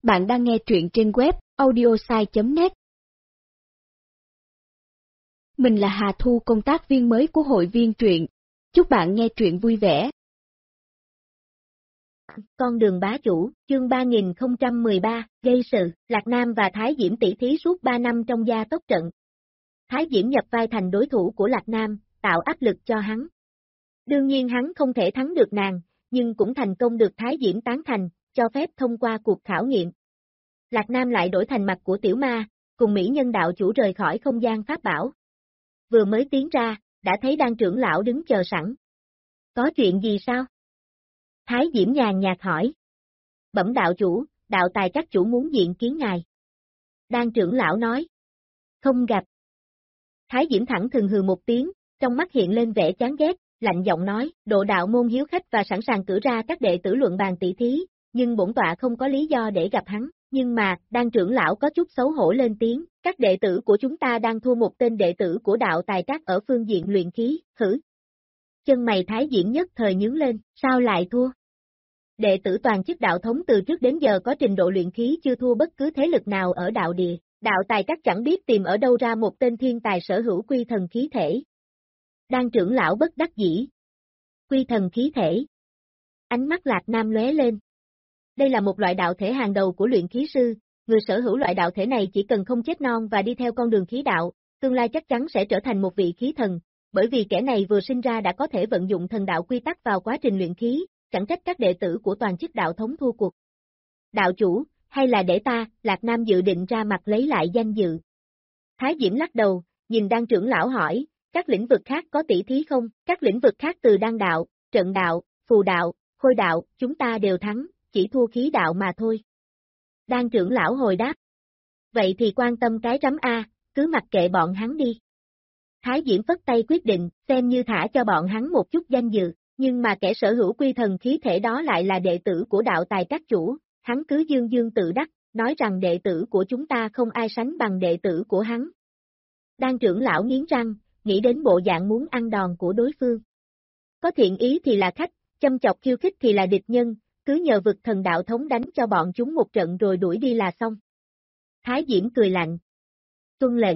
Bạn đang nghe truyện trên web audiosai.net. Mình là Hà Thu, công tác viên mới của hội viên truyện. Chúc bạn nghe truyện vui vẻ. Con đường bá chủ, chương 3013, gây sự, Lạc Nam và Thái Diễm tỷ thí suốt 3 năm trong gia tốc trận. Thái Diễm nhập vai thành đối thủ của Lạc Nam, tạo áp lực cho hắn. Đương nhiên hắn không thể thắng được nàng, nhưng cũng thành công được Thái Diễm tán thành, cho phép thông qua cuộc khảo nghiệm. Lạc Nam lại đổi thành mặt của tiểu ma, cùng mỹ nhân đạo chủ rời khỏi không gian pháp bảo. Vừa mới tiến ra, đã thấy Đan trưởng lão đứng chờ sẵn. Có chuyện gì sao? Thái Diễm nhàn nhạt hỏi. Bẩm đạo chủ, đạo tài các chủ muốn diện kiến ngài. Đan trưởng lão nói. Không gặp. Thái Diễm thẳng thừng hừ một tiếng, trong mắt hiện lên vẻ chán ghét, lạnh giọng nói, độ đạo môn hiếu khách và sẵn sàng cử ra các đệ tử luận bàn tỷ thí, nhưng bổn tọa không có lý do để gặp hắn. Nhưng mà, Đan trưởng lão có chút xấu hổ lên tiếng, các đệ tử của chúng ta đang thua một tên đệ tử của đạo tài các ở phương diện luyện khí, hử? Chân mày Thái Diễm nhất thời nhướng lên, sao lại thua? Đệ tử toàn chức đạo thống từ trước đến giờ có trình độ luyện khí chưa thua bất cứ thế lực nào ở đạo địa, đạo tài các chẳng biết tìm ở đâu ra một tên thiên tài sở hữu quy thần khí thể. Đan trưởng lão bất đắc dĩ. Quy thần khí thể. Ánh mắt Lạc Nam lóe lên. Đây là một loại đạo thể hàng đầu của luyện khí sư, người sở hữu loại đạo thể này chỉ cần không chết non và đi theo con đường khí đạo, tương lai chắc chắn sẽ trở thành một vị khí thần, bởi vì kẻ này vừa sinh ra đã có thể vận dụng thần đạo quy tắc vào quá trình luyện khí, chẳng trách các đệ tử của toàn chức đạo thống thua cuộc. Đạo chủ, hay là để ta, Lạc Nam dự định ra mặt lấy lại danh dự. Thái Diễm lắc đầu, nhìn Đan trưởng lão hỏi, các lĩnh vực khác có tỷ thí không? Các lĩnh vực khác từ đan đạo, trận đạo, phù đạo, khôi đạo, chúng ta đều thắng, chỉ thua khí đạo mà thôi. Đan trưởng lão hồi đáp. Vậy thì quan tâm cái rắm A, cứ mặc kệ bọn hắn đi. Thái Diễm phất tay quyết định, xem như thả cho bọn hắn một chút danh dự, nhưng mà kẻ sở hữu quy thần khí thể đó lại là đệ tử của đạo tài các chủ, hắn cứ dương dương tự đắc, nói rằng đệ tử của chúng ta không ai sánh bằng đệ tử của hắn. Đan trưởng lão nghiến răng, nghĩ đến bộ dạng muốn ăn đòn của đối phương. Có thiện ý thì là khách, châm chọc khiêu khích thì là địch nhân, cứ nhờ vực thần đạo thống đánh cho bọn chúng một trận rồi đuổi đi là xong. Thái Diễm cười lạnh. Tuân lệnh.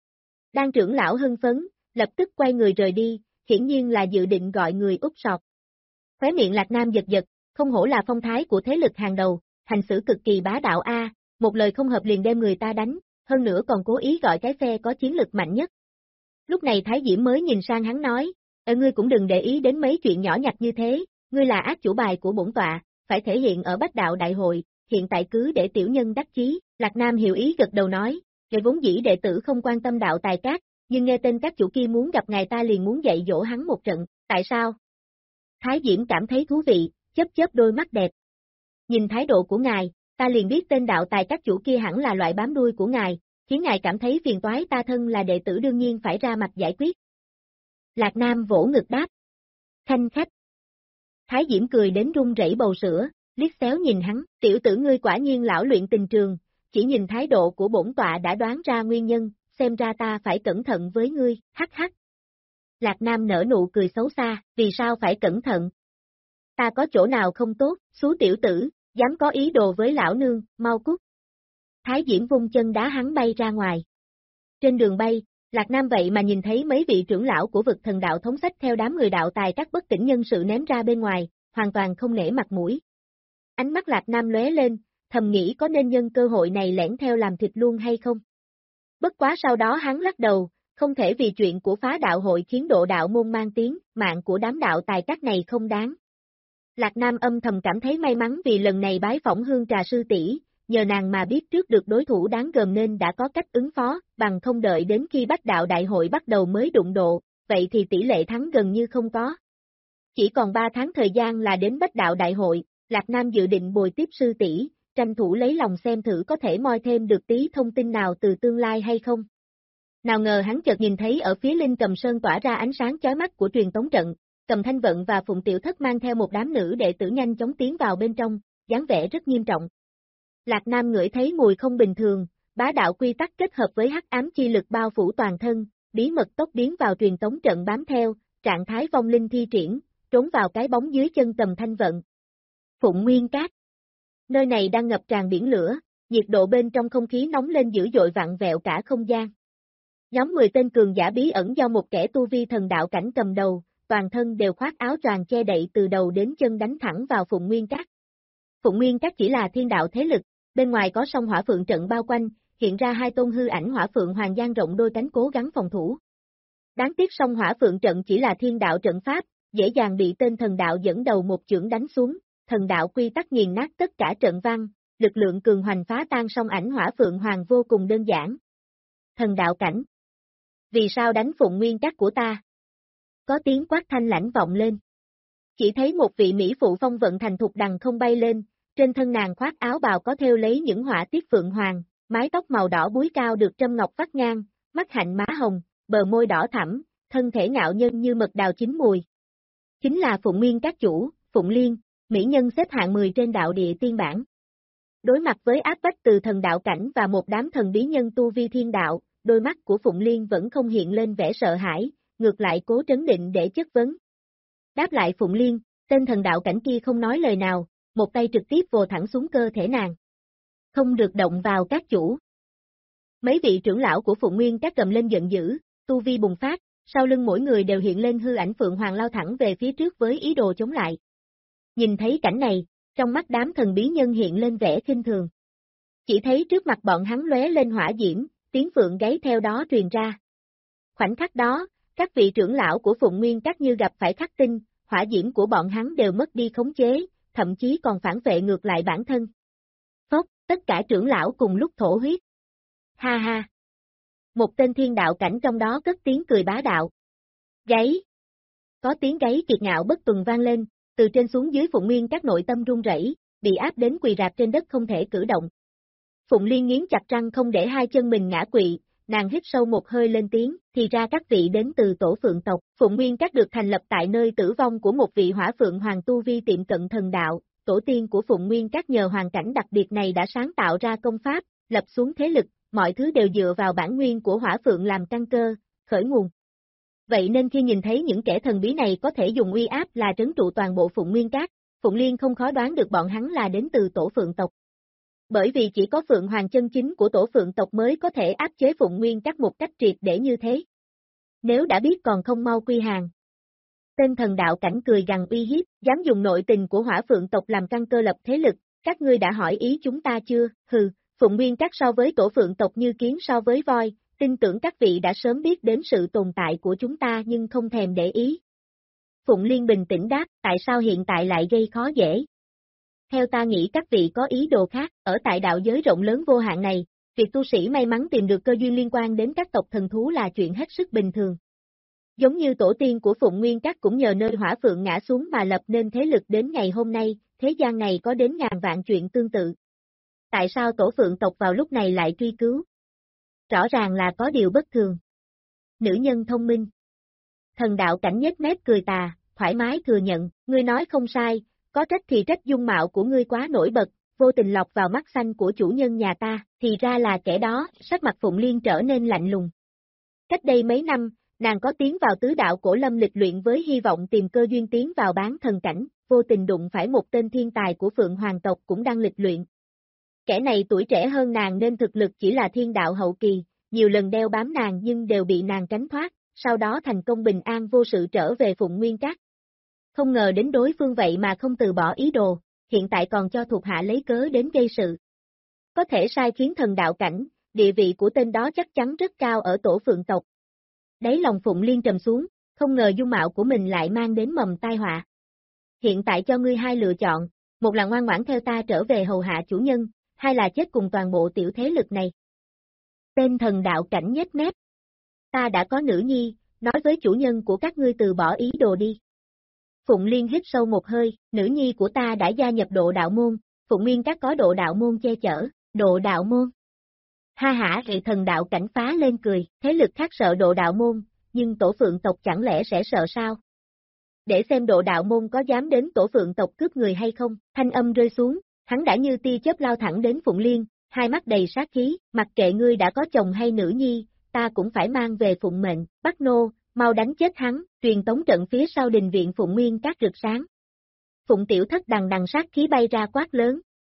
Đan trưởng lão hưng phấn, lập tức quay người rời đi, hiển nhiên là dự định gọi người úp sọt. Khóe miệng Lạc Nam giật giật, không hổ là phong thái của thế lực hàng đầu, hành xử cực kỳ bá đạo a, một lời không hợp liền đem người ta đánh, hơn nữa còn cố ý gọi cái phe có chiến lực mạnh nhất. Lúc này Thái Diễm mới nhìn sang hắn nói, ngươi cũng đừng để ý đến mấy chuyện nhỏ nhặt như thế, ngươi là ác chủ bài của bổn tọa, phải thể hiện ở Bách Đạo Đại hội, hiện tại cứ để tiểu nhân đắc chí. Lạc Nam hiểu ý gật đầu nói, kẻ vốn dĩ đệ tử không quan tâm đạo tài các, nhưng nghe tên các chủ kia muốn gặp ngài ta liền muốn dạy dỗ hắn một trận, tại sao? Thái Diễm cảm thấy thú vị, chớp chớp đôi mắt đẹp. Nhìn thái độ của ngài, ta liền biết tên đạo tài các chủ kia hẳn là loại bám đuôi của ngài, khiến ngài cảm thấy phiền toái, ta thân là đệ tử đương nhiên phải ra mặt giải quyết. Lạc Nam vỗ ngực đáp. Khanh khách. Thái Diễm cười đến run rẩy bầu sữa, liếc xéo nhìn hắn, tiểu tử ngươi quả nhiên lão luyện tình trường, chỉ nhìn thái độ của bổn tọa đã đoán ra nguyên nhân, xem ra ta phải cẩn thận với ngươi, hắc hắc. Lạc Nam nở nụ cười xấu xa, vì sao phải cẩn thận? Ta có chỗ nào không tốt, xú tiểu tử, dám có ý đồ với lão nương, mau cút. Thái Diễm vung chân đá hắn bay ra ngoài. Trên đường bay, Lạc Nam vậy mà nhìn thấy mấy vị trưởng lão của vực thần đạo thống sách theo đám người đạo tài các bất tỉnh nhân sự ném ra bên ngoài, hoàn toàn không nể mặt mũi. Ánh mắt Lạc Nam lóe lên, thầm nghĩ có nên nhân cơ hội này lẻn theo làm thịt luôn hay không? Bất quá sau đó hắn lắc đầu, không thể vì chuyện của phá đạo hội khiến độ đạo môn mang tiếng, mạng của đám đạo tài các này không đáng. Lạc Nam âm thầm cảm thấy may mắn vì lần này bái phỏng Hương Trà sư tỷ, nhờ nàng mà biết trước được đối thủ đáng gờm nên đã có cách ứng phó, bằng không đợi đến khi Bách Đạo Đại hội bắt đầu mới đụng độ, vậy thì tỷ lệ thắng gần như không có. Chỉ còn 3 tháng thời gian là đến Bách Đạo Đại hội, Lạc Nam dự định bồi tiếp sư tỷ, tranh thủ lấy lòng xem thử có thể moi thêm được tí thông tin nào từ tương lai hay không. Nào ngờ hắn chợt nhìn thấy ở phía Linh Cầm Sơn tỏa ra ánh sáng chói mắt của truyền tống trận, Cầm Thanh Vận và Phụng Tiểu Thất mang theo một đám nữ đệ tử nhanh chóng tiến vào bên trong, dáng vẻ rất nghiêm trọng. Lạc Nam ngửi thấy mùi không bình thường, bá đạo quy tắc kết hợp với hắc ám chi lực bao phủ toàn thân, bí mật tốc biến vào truyền tống trận bám theo, trạng thái vong linh thi triển, trốn vào cái bóng dưới chân Cầm Thanh Vận. Phụng Nguyên Cát. Nơi này đang ngập tràn biển lửa, nhiệt độ bên trong không khí nóng lên dữ dội vặn vẹo cả không gian. Nhóm 10 tên cường giả bí ẩn do một kẻ tu vi thần đạo cảnh cầm đầu, toàn thân đều khoác áo choàng che đậy từ đầu đến chân đánh thẳng vào Phụng Nguyên Các. Phụng Nguyên Các chỉ là thiên đạo thế lực, bên ngoài có sông hỏa phượng trận bao quanh, hiện ra hai tôn hư ảnh hỏa phượng hoàng dang rộng đôi cánh cố gắng phòng thủ. Đáng tiếc sông hỏa phượng trận chỉ là thiên đạo trận pháp, dễ dàng bị tên thần đạo dẫn đầu một chưởng đánh xuống, thần đạo quy tắc nghiền nát tất cả trận văn, lực lượng cường hoành phá tan sông ảnh hỏa phượng hoàng vô cùng đơn giản. Thần đạo cảnh. Vì sao đánh Phụng Nguyên Các của ta? Có tiếng quát thanh lãnh vọng lên. Chỉ thấy một vị mỹ phụ phong vận thành thục đằng không bay lên, trên thân nàng khoác áo bào có thêu lấy những họa tiết phượng hoàng, mái tóc màu đỏ búi cao được trâm ngọc vắt ngang, mắt hạnh má hồng, bờ môi đỏ thẳm, thân thể ngạo nhân như mật đào chín mùi. Chính là Phụng Nguyên Các chủ, Phụng Liên, mỹ nhân xếp hạng 10 trên đạo địa tiên bảng. Đối mặt với áp bách từ thần đạo cảnh và một đám thần bí nhân tu vi thiên đạo, đôi mắt của Phụng Liên vẫn không hiện lên vẻ sợ hãi, ngược lại cố trấn định để chất vấn. Đáp lại Phụng Liên, tên thần đạo cảnh kia không nói lời nào, một tay trực tiếp vồ thẳng xuống cơ thể nàng. Không được động vào các chủ. Mấy vị trưởng lão của Phụng Nguyên Các gầm lên giận dữ, tu vi bùng phát, sau lưng mỗi người đều hiện lên hư ảnh phượng hoàng lao thẳng về phía trước với ý đồ chống lại. Nhìn thấy cảnh này, trong mắt đám thần bí nhân hiện lên vẻ khinh thường. Chỉ thấy trước mặt bọn hắn lóe lên hỏa diễm, tiếng phượng gáy theo đó truyền ra. Khoảnh khắc đó, các vị trưởng lão của Phụng Nguyên Các như gặp phải khắc tinh, hỏa diễm của bọn hắn đều mất đi khống chế, thậm chí còn phản vệ ngược lại bản thân. Phốc, tất cả trưởng lão cùng lúc thổ huyết. Ha ha! Một tên thiên đạo cảnh trong đó cất tiếng cười bá đạo. Gáy! Có tiếng gáy kiệt ngạo bất tuần vang lên, từ trên xuống dưới Phụng Nguyên Các nội tâm run rẩy, bị áp đến quỳ rạp trên đất không thể cử động. Phụng Liên nghiến chặt răng không để hai chân mình ngã quỵ, nàng hít sâu một hơi lên tiếng, thì ra các vị đến từ tổ phượng tộc. Phụng Nguyên Các được thành lập tại nơi tử vong của một vị hỏa phượng hoàng tu vi tiệm cận thần đạo, tổ tiên của Phụng Nguyên Các nhờ hoàn cảnh đặc biệt này đã sáng tạo ra công pháp, lập xuống thế lực, mọi thứ đều dựa vào bản nguyên của hỏa phượng làm căn cơ, khởi nguồn. Vậy nên khi nhìn thấy những kẻ thần bí này có thể dùng uy áp là trấn trụ toàn bộ Phụng Nguyên Các, Phụng Liên không khó đoán được bọn hắn là đến từ tổ phượng tộc. Bởi vì chỉ có phượng hoàng chân chính của tổ phượng tộc mới có thể áp chế Phụng Nguyên Các một cách triệt để như thế. Nếu đã biết còn không mau quy hàng. Tên thần đạo cảnh cười gằn uy hiếp, dám dùng nội tình của hỏa phượng tộc làm căn cơ lập thế lực, các ngươi đã hỏi ý chúng ta chưa? Hừ, Phụng Nguyên Các so với tổ phượng tộc như kiến so với voi, tin tưởng các vị đã sớm biết đến sự tồn tại của chúng ta nhưng không thèm để ý. Phụng Liên bình tĩnh đáp, tại sao hiện tại lại gây khó dễ? Theo ta nghĩ các vị có ý đồ khác, ở tại đạo giới rộng lớn vô hạn này, việc tu sĩ may mắn tìm được cơ duyên liên quan đến các tộc thần thú là chuyện hết sức bình thường. Giống như tổ tiên của Phụng Nguyên Các cũng nhờ nơi hỏa phượng ngã xuống mà lập nên thế lực đến ngày hôm nay, thế gian này có đến ngàn vạn chuyện tương tự. Tại sao tổ phượng tộc vào lúc này lại truy cứu? Rõ ràng là có điều bất thường. Nữ nhân thông minh. Thần đạo cảnh nhếch mép cười tà, thoải mái thừa nhận, ngươi nói không sai, có trách thì trách dung mạo của ngươi quá nổi bật, vô tình lọc vào mắt xanh của chủ nhân nhà ta, thì ra là kẻ đó, sắc mặt Phụng Liên trở nên lạnh lùng. Cách đây mấy năm, nàng có tiến vào tứ đạo cổ lâm lịch luyện với hy vọng tìm cơ duyên tiến vào bán thần cảnh, vô tình đụng phải một tên thiên tài của Phượng Hoàng tộc cũng đang lịch luyện. Kẻ này tuổi trẻ hơn nàng nên thực lực chỉ là thiên đạo hậu kỳ, nhiều lần đeo bám nàng nhưng đều bị nàng tránh thoát, sau đó thành công bình an vô sự trở về Phụng Nguyên Các. Không ngờ đến đối phương vậy mà không từ bỏ ý đồ, hiện tại còn cho thuộc hạ lấy cớ đến gây sự. Có thể sai khiến thần đạo cảnh, địa vị của tên đó chắc chắn rất cao ở tổ phượng tộc. Đáy lòng Phụng Liên trầm xuống, không ngờ dung mạo của mình lại mang đến mầm tai họa. Hiện tại cho ngươi hai lựa chọn, một là ngoan ngoãn theo ta trở về hầu hạ chủ nhân, hai là chết cùng toàn bộ tiểu thế lực này. Tên thần đạo cảnh nhếch mép. Ta đã có nữ nhi, nói với chủ nhân của các ngươi từ bỏ ý đồ đi. Phụng Liên hít sâu một hơi, nữ nhi của ta đã gia nhập độ đạo môn, Phụng Nguyên Các có độ đạo môn che chở, độ đạo môn. Ha hả thì thần đạo cảnh phá lên cười, thế lực khác sợ độ đạo môn, nhưng tổ phượng tộc chẳng lẽ sẽ sợ sao? Để xem độ đạo môn có dám đến tổ phượng tộc cướp người hay không, thanh âm rơi xuống, hắn đã như tia chớp lao thẳng đến Phụng Liên, hai mắt đầy sát khí, mặc kệ ngươi đã có chồng hay nữ nhi, ta cũng phải mang về phụng mệnh, bắt nô, mau đánh chết hắn, truyền tống trận phía sau đình viện Phụng Nguyên Các rực sáng. Phụng Tiểu Thất đằng đằng sát khí bay ra quát lớn.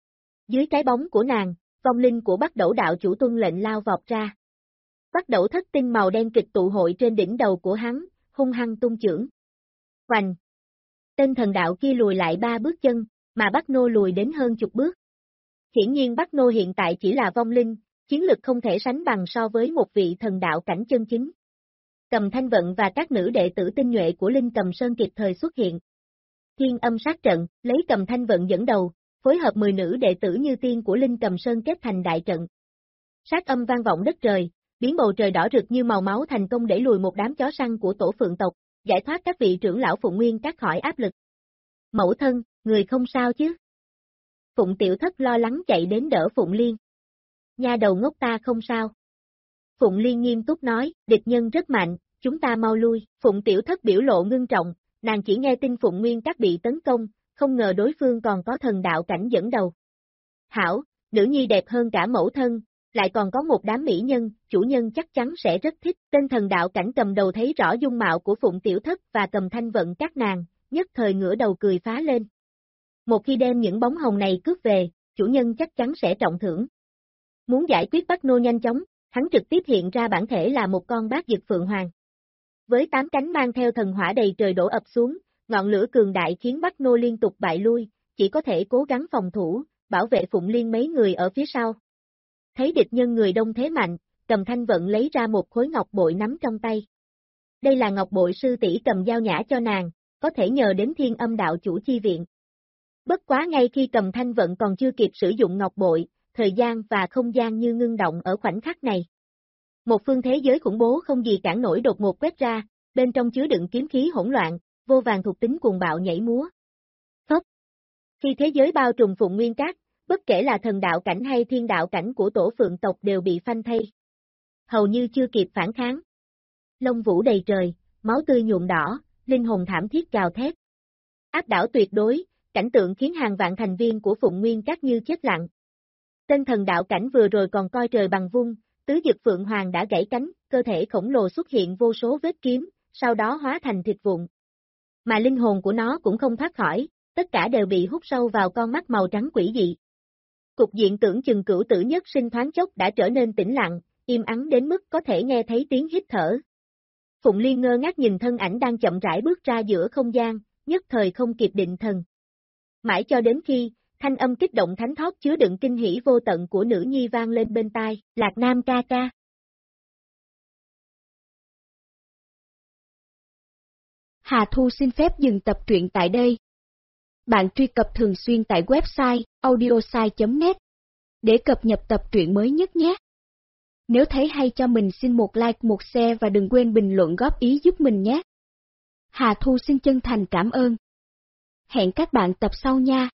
Dưới cái bóng của nàng, vong linh của Bắc Đẩu đạo chủ tuân lệnh lao vọt ra. Bắc Đẩu thất tinh màu đen kịch tụ hội trên đỉnh đầu của hắn, hung hăng tung chưởng. Hoành! Tên thần đạo kia lùi lại 3 bước chân, mà Bắc Nô lùi đến hơn chục bước. Hiển nhiên Bắc Nô hiện tại chỉ là vong linh, chiến lực không thể sánh bằng so với một vị thần đạo cảnh chân chính. Cầm Thanh Vận và các nữ đệ tử tinh nhuệ của Linh Cầm Sơn kịp thời xuất hiện. Thiên âm sát trận, lấy Cầm Thanh Vận dẫn đầu, phối hợp 10 nữ đệ tử như tiên của Linh Cầm Sơn kết thành đại trận. Sát âm vang vọng đất trời, biến bầu trời đỏ rực như màu máu thành công để lùi một đám chó săn của tổ Phượng tộc, giải thoát các vị trưởng lão Phụng Nguyên Các khỏi áp lực. Mẫu thân, người không sao chứ? Phụng Tiểu Thất lo lắng chạy đến đỡ Phụng Liên. Nha đầu ngốc ta không sao. Phụng Liên nghiêm túc nói, địch nhân rất mạnh, chúng ta mau lui. Phụng Tiểu Thất biểu lộ ngưng trọng, nàng chỉ nghe tin Phụng Nguyên Các bị tấn công, không ngờ đối phương còn có thần đạo cảnh dẫn đầu. Hảo, nữ nhi đẹp hơn cả mẫu thân, lại còn có một đám mỹ nhân, chủ nhân chắc chắn sẽ rất thích. Tên thần đạo cảnh cầm đầu thấy rõ dung mạo của Phụng Tiểu Thất và Cầm Thanh Vận các nàng, nhất thời ngửa đầu cười phá lên. Một khi đem những bóng hồng này cướp về, chủ nhân chắc chắn sẽ trọng thưởng. Muốn giải quyết Bắc Nô nhanh chóng, hắn trực tiếp hiện ra bản thể là một con bát dực phượng hoàng. Với 8 cánh mang theo thần hỏa đầy trời đổ ập xuống, ngọn lửa cường đại khiến Bắc Nô liên tục bại lui, chỉ có thể cố gắng phòng thủ, bảo vệ Phụng Liên mấy người ở phía sau. Thấy địch nhân người đông thế mạnh, Cầm Thanh Vận lấy ra một khối ngọc bội nắm trong tay. Đây là ngọc bội sư tỷ Cầm giao nhã cho nàng, có thể nhờ đến Thiên Âm đạo chủ chi viện. Bất quá ngay khi Cầm Thanh Vận còn chưa kịp sử dụng ngọc bội, thời gian và không gian như ngưng động ở khoảnh khắc này. Một phương thế giới khủng bố không gì cản nổi đột ngột quét ra, bên trong chứa đựng kiếm khí hỗn loạn, vô vàn thuộc tính cuồng bạo nhảy múa. Phốc! Khi thế giới bao trùm Phụng Nguyên Các, bất kể là thần đạo cảnh hay thiên đạo cảnh của tổ Phượng tộc đều bị phanh thây. Hầu như chưa kịp phản kháng. Lông vũ đầy trời, máu tươi nhuộm đỏ, linh hồn thảm thiết gào thét. Áp đảo tuyệt đối, cảnh tượng khiến hàng vạn thành viên của Phụng Nguyên Các như chết lặng. Tên thần đạo cảnh vừa rồi còn coi trời bằng vung, tứ dực phượng hoàng đã gãy cánh, cơ thể khổng lồ xuất hiện vô số vết kiếm, sau đó hóa thành thịt vụn. Mà linh hồn của nó cũng không thoát khỏi, tất cả đều bị hút sâu vào con mắt màu trắng quỷ dị. Cục diện tưởng chừng cửu tử nhất sinh thoáng chốc đã trở nên tĩnh lặng, im ắng đến mức có thể nghe thấy tiếng hít thở. Phụng Liên ngơ ngác nhìn thân ảnh đang chậm rãi bước ra giữa không gian, nhất thời không kịp định thần. Mãi cho đến khi, thanh âm kích động thánh thót chứa đựng kinh hỉ vô tận của nữ nhi vang lên bên tai, Lạc Nam ca ca. Hà Thu xin phép dừng tập truyện tại đây. Bạn truy cập thường xuyên tại website audiosai.net để cập nhật tập truyện mới nhất nhé. Nếu thấy hay cho mình xin một like, một share và đừng quên bình luận góp ý giúp mình nhé. Hà Thu xin chân thành cảm ơn. Hẹn các bạn tập sau nha.